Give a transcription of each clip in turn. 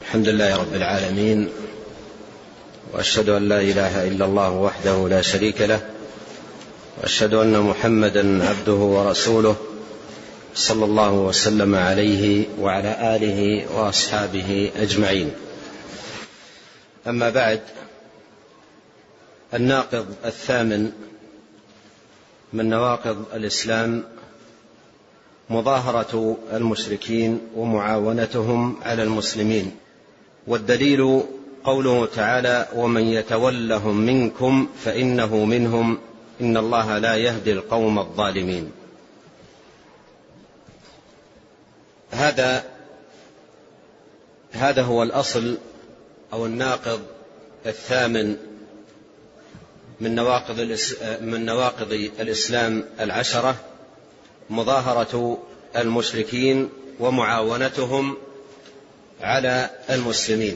الحمد لله رب العالمين، وأشهد أن لا إله إلا الله وحده لا شريك له، وأشهد أن محمدا عبده ورسوله صلى الله وسلم عليه وعلى آله وأصحابه أجمعين. أما بعد، الناقض الثامن من نواقض الإسلام مظاهرة المشركين ومعاونتهم على المسلمين، والدليل قوله تعالى: ومن يتولهم منكم فإنه منهم إن الله لا يهدي القوم الظالمين. هذا هو الأصل أو الناقض الثامن من نواقض الإسلام العشرة، مظاهرة المشركين ومعاونتهم على المسلمين.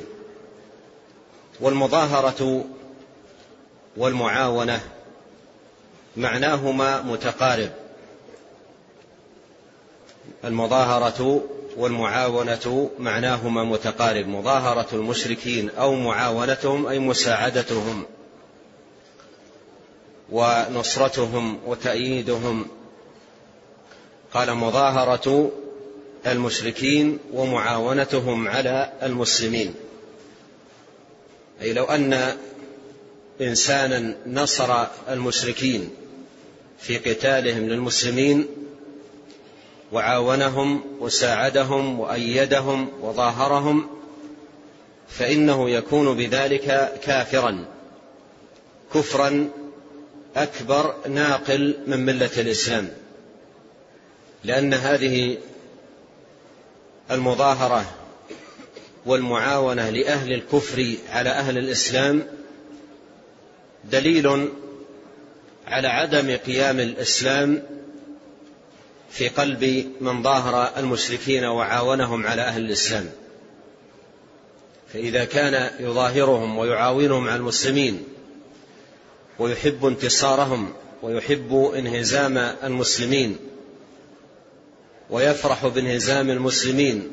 والمظاهرة والمعاونة معناهما متقارب. المظاهرة والمعاونة معناهما متقارب. مظاهرة المشركين أو معاونتهم أي مساعدتهم ونصرتهم وتأييدهم. قال: مظاهرة المشركين ومعاونتهم على المسلمين، أي لو أن إنسانا نصر المشركين في قتالهم للمسلمين وعاونهم وساعدهم وأيدهم وظاهرهم، فإنه يكون بذلك كافرا كفرا أكبر ناقل من ملة الإسلام، لأن هذه المظاهرة والمعاونة لأهل الكفر على أهل الإسلام دليل على عدم قيام الإسلام في قلب من ظاهر المشركين وعاونهم على أهل الإسلام. فإذا كان يظاهرهم ويعاونهم على المسلمين ويحب انتصارهم ويحب انهزام المسلمين ويفرح بانهزام المسلمين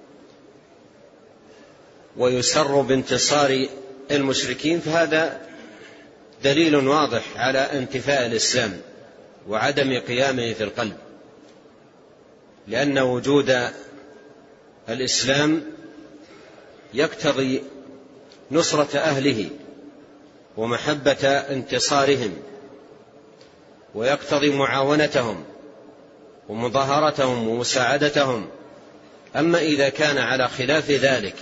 ويسر بانتصار المشركين، فهذا دليل واضح على انتفاء الإسلام وعدم قيامه في القلب، لأن وجود الإسلام يقتضي نصرة أهله ومحبة انتصارهم، ويقتضي معاونتهم ومظاهرتهم ومساعدتهم. أما إذا كان على خلاف ذلك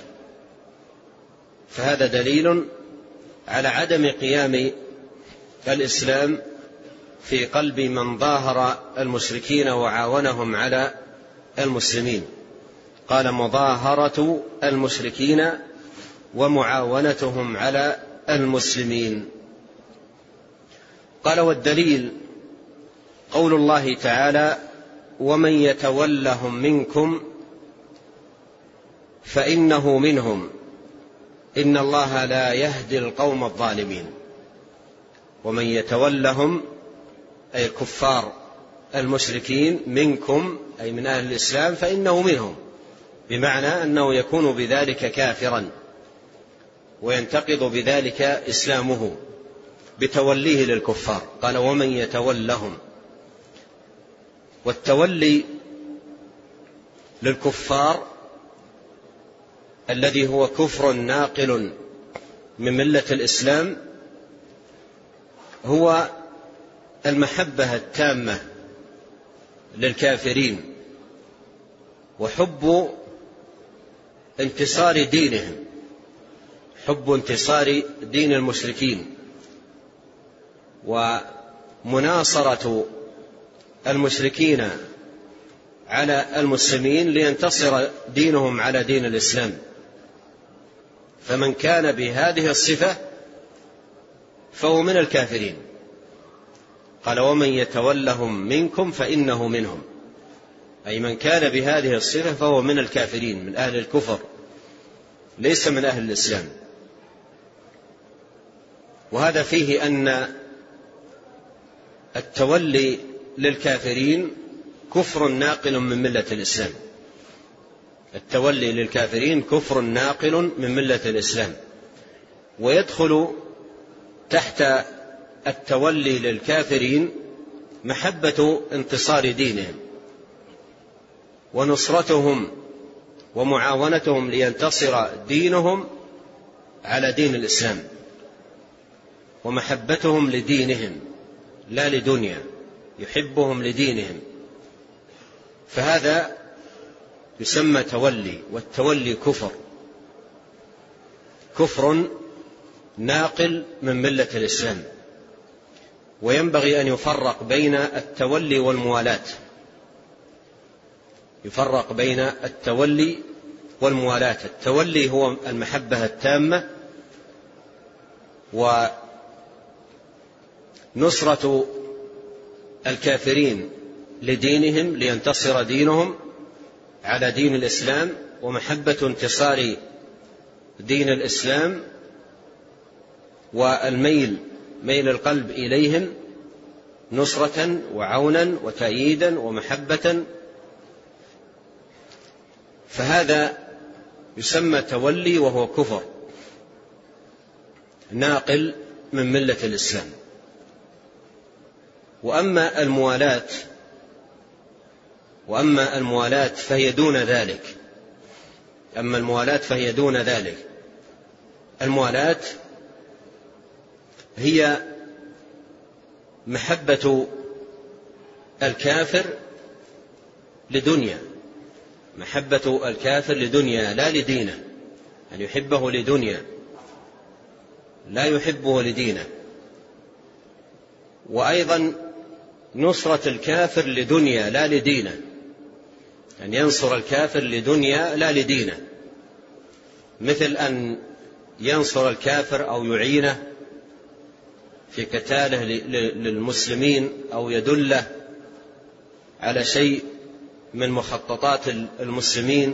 فهذا دليل على عدم قيام الإسلام في قلب من ظاهر المشركين وعاونهم على المسلمين. قال: مظاهرة المشركين ومعاونتهم على المسلمين. قال: والدليل قول الله تعالى: ومن يتولهم منكم فإنه منهم إن الله لا يهدي القوم الظالمين. ومن يتولهم أي الكفار المشركين منكم أي من أهل الإسلام فإنه منهم، بمعنى أنه يكون بذلك كافرا وينتقض بذلك إسلامه بتوليه للكفار. قال: ومن يتولهم. والتولي للكفار الذي هو كفر ناقل من ملة الإسلام هو المحبة التامة للكافرين وحب انتصار دينهم، حب انتصار دين المشركين ومناصرة المشركين على المسلمين لينتصر دينهم على دين الإسلام. فمن كان بهذه الصفة فهو من الكافرين. قال: ومن يتولهم منكم فإنه منهم، أي من كان بهذه الصفة فهو من الكافرين، من أهل الكفر، ليس من أهل الإسلام. وهذا فيه أن التولي للكافرين كفر ناقل من ملة الإسلام، التولي للكافرين كفر ناقل من ملة الإسلام. ويدخل تحت التولي للكافرين محبة انتصار دينهم ونصرتهم ومعاونتهم لينتصر دينهم على دين الإسلام، ومحبتهم لدينهم لا لدنيا، يحبهم لدينهم، فهذا يسمى تولي. والتولي كفر ناقل من ملة الإسلام. وينبغي أن يفرق بين التولي والموالاة، يفرق بين التولي والموالاة. التولي هو المحبة التامة ونصرة الكافرين لدينهم لينتصر دينهم على دين الإسلام، ومحبة انتصار دين الإسلام والميل ميل القلب إليهم نصرة وعونا وتأييدا ومحبة. فهذا يسمى تولي، وهو كفر ناقل من ملة الإسلام. وأما الموالاة فهي دون ذلك. الموالاة هي محبة الكافر لدنيا، لا لدينه، أن يحبه لدنيا لا يحبه لدينه. وأيضا نصرة الكافر لدنيا لا لدينه، أن ينصر الكافر لدنيا لا لدينه، مثل أن ينصر الكافر أو يعينه في قتاله للمسلمين، أو يدله على شيء من مخططات المسلمين،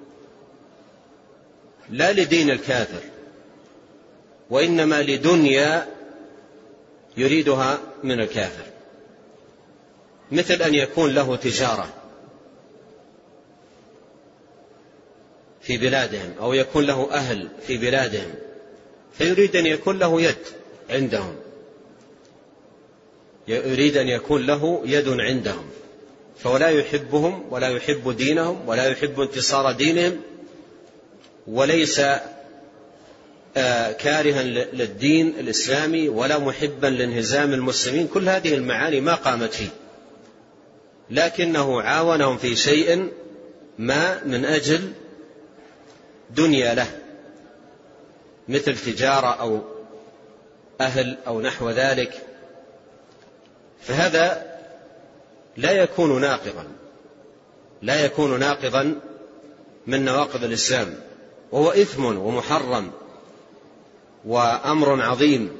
لا لدين الكافر، وإنما لدنيا يريدها من الكافر، مثل أن يكون له تجارة في بلادهم، أو يكون له أهل في بلادهم، فيريد أن يكون له يد عندهم، يريد أن يكون له يد عندهم، فلا يحبهم ولا يحب دينهم ولا يحب انتصار دينهم، وليس كارها للدين الإسلامي ولا محبا لانهزام المسلمين. كل هذه المعاني ما قامت فيه، لكنه عاونهم في شيء ما من أجل دنيا له، مثل تجارة أو أهل أو نحو ذلك. فهذا لا يكون ناقضا من نواقض الإسلام، وهو إثم ومحرم وأمر عظيم،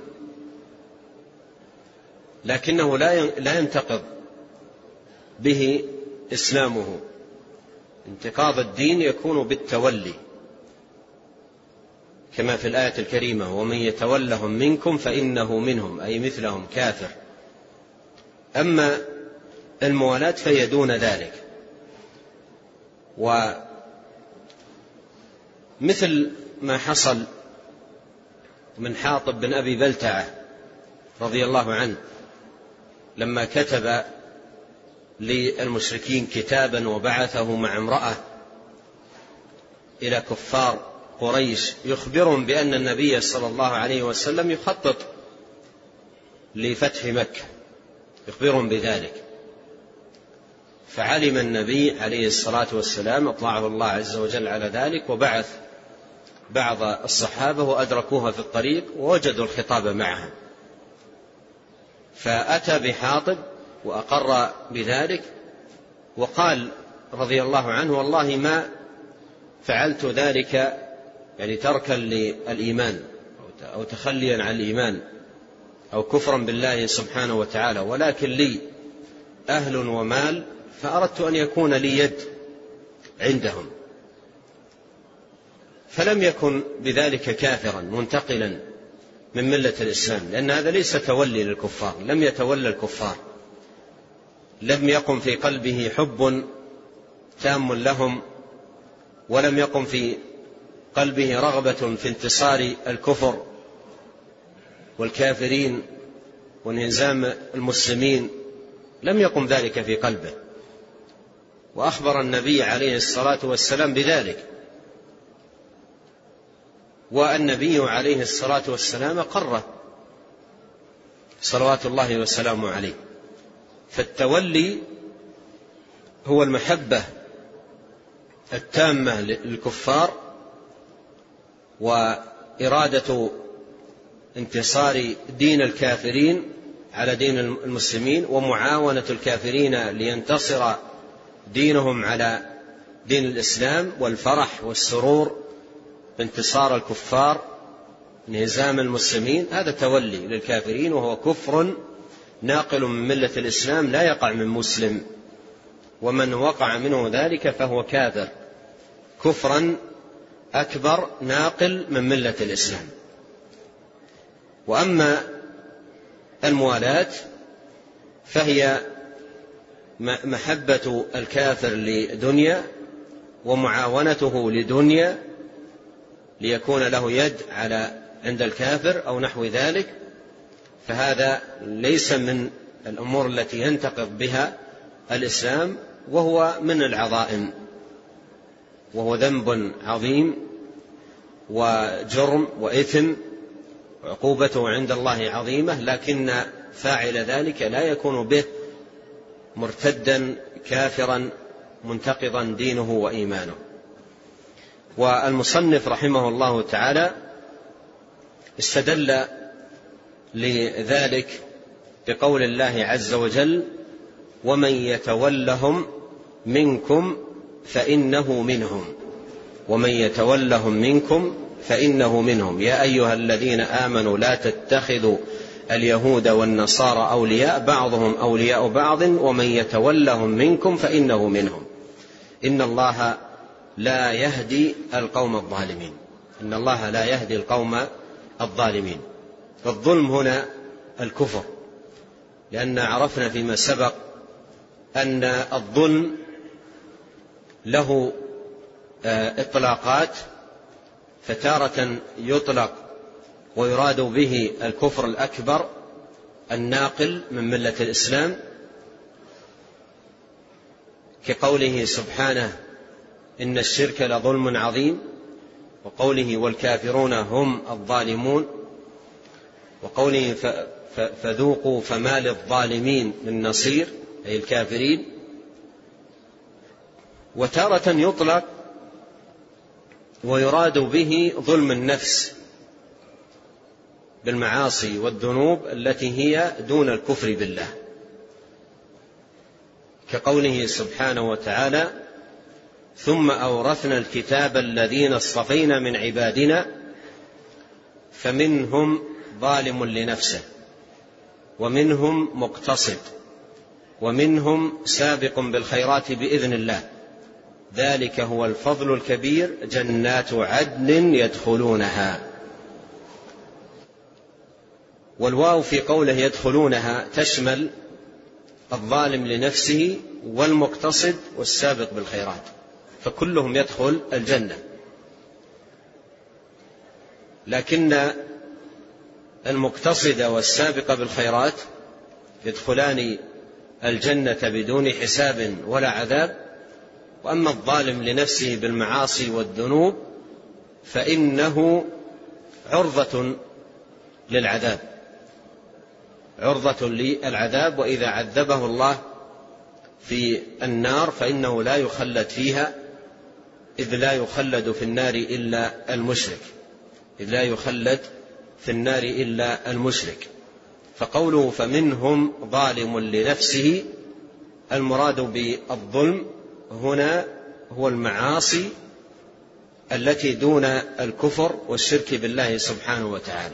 لكنه لا ينتقض به إسلامه. انتقاض الدين يكون بالتولي، كما في الآية الكريمة: ومن يتولهم منكم فإنه منهم، أي مثلهم كافر. أما الموالاة فهي دون ذلك. ومثل ما حصل من حاطب بن أبي بلتعة رضي الله عنه لما كتب للمشركين كتابا وبعثه مع امرأة إلى كفار قريش يخبرهم بأن النبي صلى الله عليه وسلم يخطط لفتح مكة، يخبرهم بذلك. فعلم النبي عليه الصلاة والسلام، أطلعه الله عز وجل على ذلك، وبعث بعض الصحابة وأدركوها في الطريق ووجدوا الخطاب معها، فأتى بحاطب وأقر بذلك، وقال رضي الله عنه: والله ما فعلت ذلك يعني تركا للإيمان أو تخليا عن الإيمان أو كفرا بالله سبحانه وتعالى، ولكن لي أهل ومال، فأردت أن يكون لي يد عندهم. فلم يكن بذلك كافرا منتقلا من ملة الإسلام، لأن هذا ليس تولي للكفار، لم يتولى الكفار، لم يقم في قلبه حب تام لهم ولم يقم في قلبه رغبة في انتصار الكفر والكافرين وانهزام المسلمين، لم يقم ذلك في قلبه. وأخبر النبي عليه الصلاة والسلام بذلك، والنبي عليه الصلاة والسلام قره صلوات الله وسلامه عليه. فالتولي هو المحبة التامة للكفار وإرادة انتصار دين الكافرين على دين المسلمين، ومعاونة الكافرين لينتصر دينهم على دين الإسلام، والفرح والسرور بانتصار الكفار انهزام المسلمين. هذا تولي للكافرين، وهو كفر ناقل من ملة الإسلام لا يقع من مسلم، ومن وقع منه ذلك فهو كافر كفرا أكبر ناقل من ملة الإسلام. وأما الموالاة فهي محبة الكافر لدنيا ومعاونته لدنيا ليكون له يد عند الكافر أو نحو ذلك، فهذا ليس من الأمور التي ينتقض بها الإسلام، وهو من العظائم، وهو ذنب عظيم وجرم وإثم وعقوبته عند الله عظيمة، لكن فاعل ذلك لا يكون به مرتدا كافرا منتقضا دينه وإيمانه. والمصنف رحمه الله تعالى استدل لذلك بقول الله عز وجل: ومن يتولهم منكم فإنه منهم. ومن يتولهم منكم فإنه منهم. يا أيها الذين آمنوا لا تتخذوا اليهود والنصارى أولياء بعضهم أولياء بعض ومن يتولهم منكم فإنه منهم. إن الله لا يهدي القوم الظالمين. إن الله لا يهدي القوم الظالمين. فالظلم هنا الكفر، لأن عرفنا فيما سبق أن الظلم له إطلاقات، فتارة يطلق ويراد به الكفر الأكبر الناقل من ملة الإسلام، كقوله سبحانه: إن الشرك لظلم عظيم، وقوله: والكافرون هم الظالمون، وقوله: فذوقوا فما للظالمين من نصير، أي الكافرين. وتارة يطلق ويراد به ظلم النفس بالمعاصي والذنوب التي هي دون الكفر بالله، كقوله سبحانه وتعالى: ثم أورثنا الكتاب الذين اصطفينا من عبادنا فمنهم ظالم لنفسه ومنهم مقتصد ومنهم سابق بالخيرات بإذن الله ذلك هو الفضل الكبير جنات عدن يدخلونها. والواو في قوله يدخلونها تشمل الظالم لنفسه والمقتصد والسابق بالخيرات، فكلهم يدخل الجنة. لكن المقتصد والسابق بالخيرات يدخلان الجنة بدون حساب ولا عذاب، وأما الظالم لنفسه بالمعاصي والذنوب فإنه عرضة للعذاب، عرضة للعذاب، وإذا عذبه الله في النار فإنه لا يخلد فيها، إذ لا يخلد في النار إلا المشرك، إذ لا يخلد في النار إلا المشرك. فقوله فمنهم ظالم لنفسه، المراد بالظلم هنا هو المعاصي التي دون الكفر والشرك بالله سبحانه وتعالى.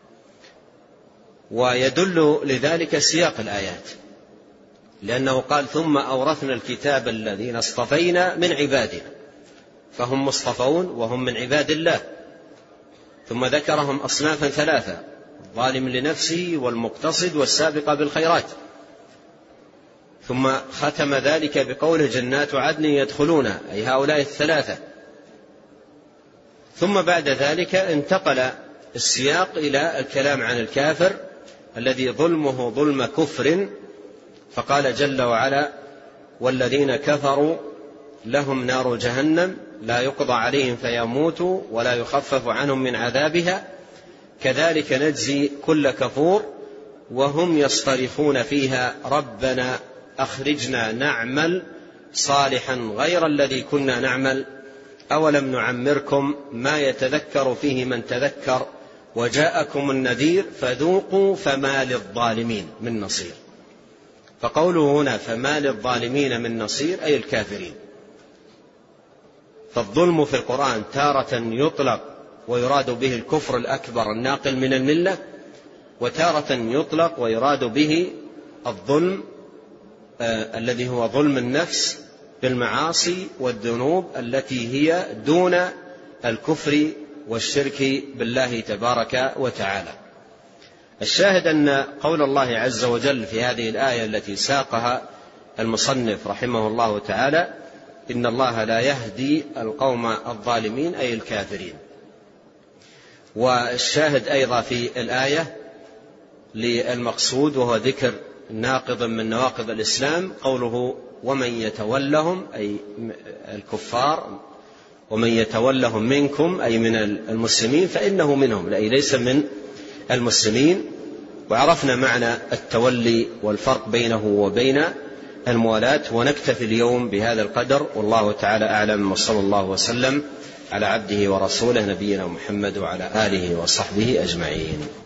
ويدل لذلك سياق الآيات، لأنه قال ثم أورثنا الكتاب الذين اصطفينا من عبادنا، فهم مصطفون وهم من عباد الله، ثم ذكرهم أصنافا ثلاثة: الظالم لنفسه والمقتصد والسابق بالخيرات، ثم ختم ذلك بقوله جنات عدن يدخلونها، أي هؤلاء الثلاثة ثم بعد ذلك انتقل السياق إلى الكلام عن الكافر الذي ظلمه ظلم كفر، فقال جل وعلا: والذين كفروا لهم نار جهنم لا يقضى عليهم فيموتوا ولا يخفف عنهم من عذابها كذلك نجزي كل كفور وهم يصطرخون فيها ربنا أخرجنا نعمل صالحا غير الذي كنا نعمل أولم نعمركم ما يتذكر فيه من تذكر وجاءكم النذير فذوقوا فما للظالمين من نصير. فقوله هنا فما للظالمين من نصير أي الكافرين. فالظلم في القرآن تارة يطلق ويراد به الكفر الأكبر الناقل من الملة، وتارة يطلق ويراد به الظلم الذي هو ظلم النفس بالمعاصي والذنوب التي هي دون الكفر والشرك بالله تبارك وتعالى. الشاهد أن قول الله عز وجل في هذه الآية التي ساقها المصنف رحمه الله تعالى: إن الله لا يهدي القوم الظالمين أي الكافرين. والشاهد أيضا في الآية للمقصود وهو ذكر ناقض من نواقض الإسلام قوله: ومن يتولهم أي الكفار، ومن يتولهم منكم أي من المسلمين فإنه منهم أي ليس من المسلمين. وعرفنا معنى التولي والفرق بينه وبين الموالاة، ونكتفي اليوم بهذا القدر والله تعالى أعلم، وصلى الله وسلم على عبده ورسوله نبينا محمد وعلى آله وصحبه أجمعين.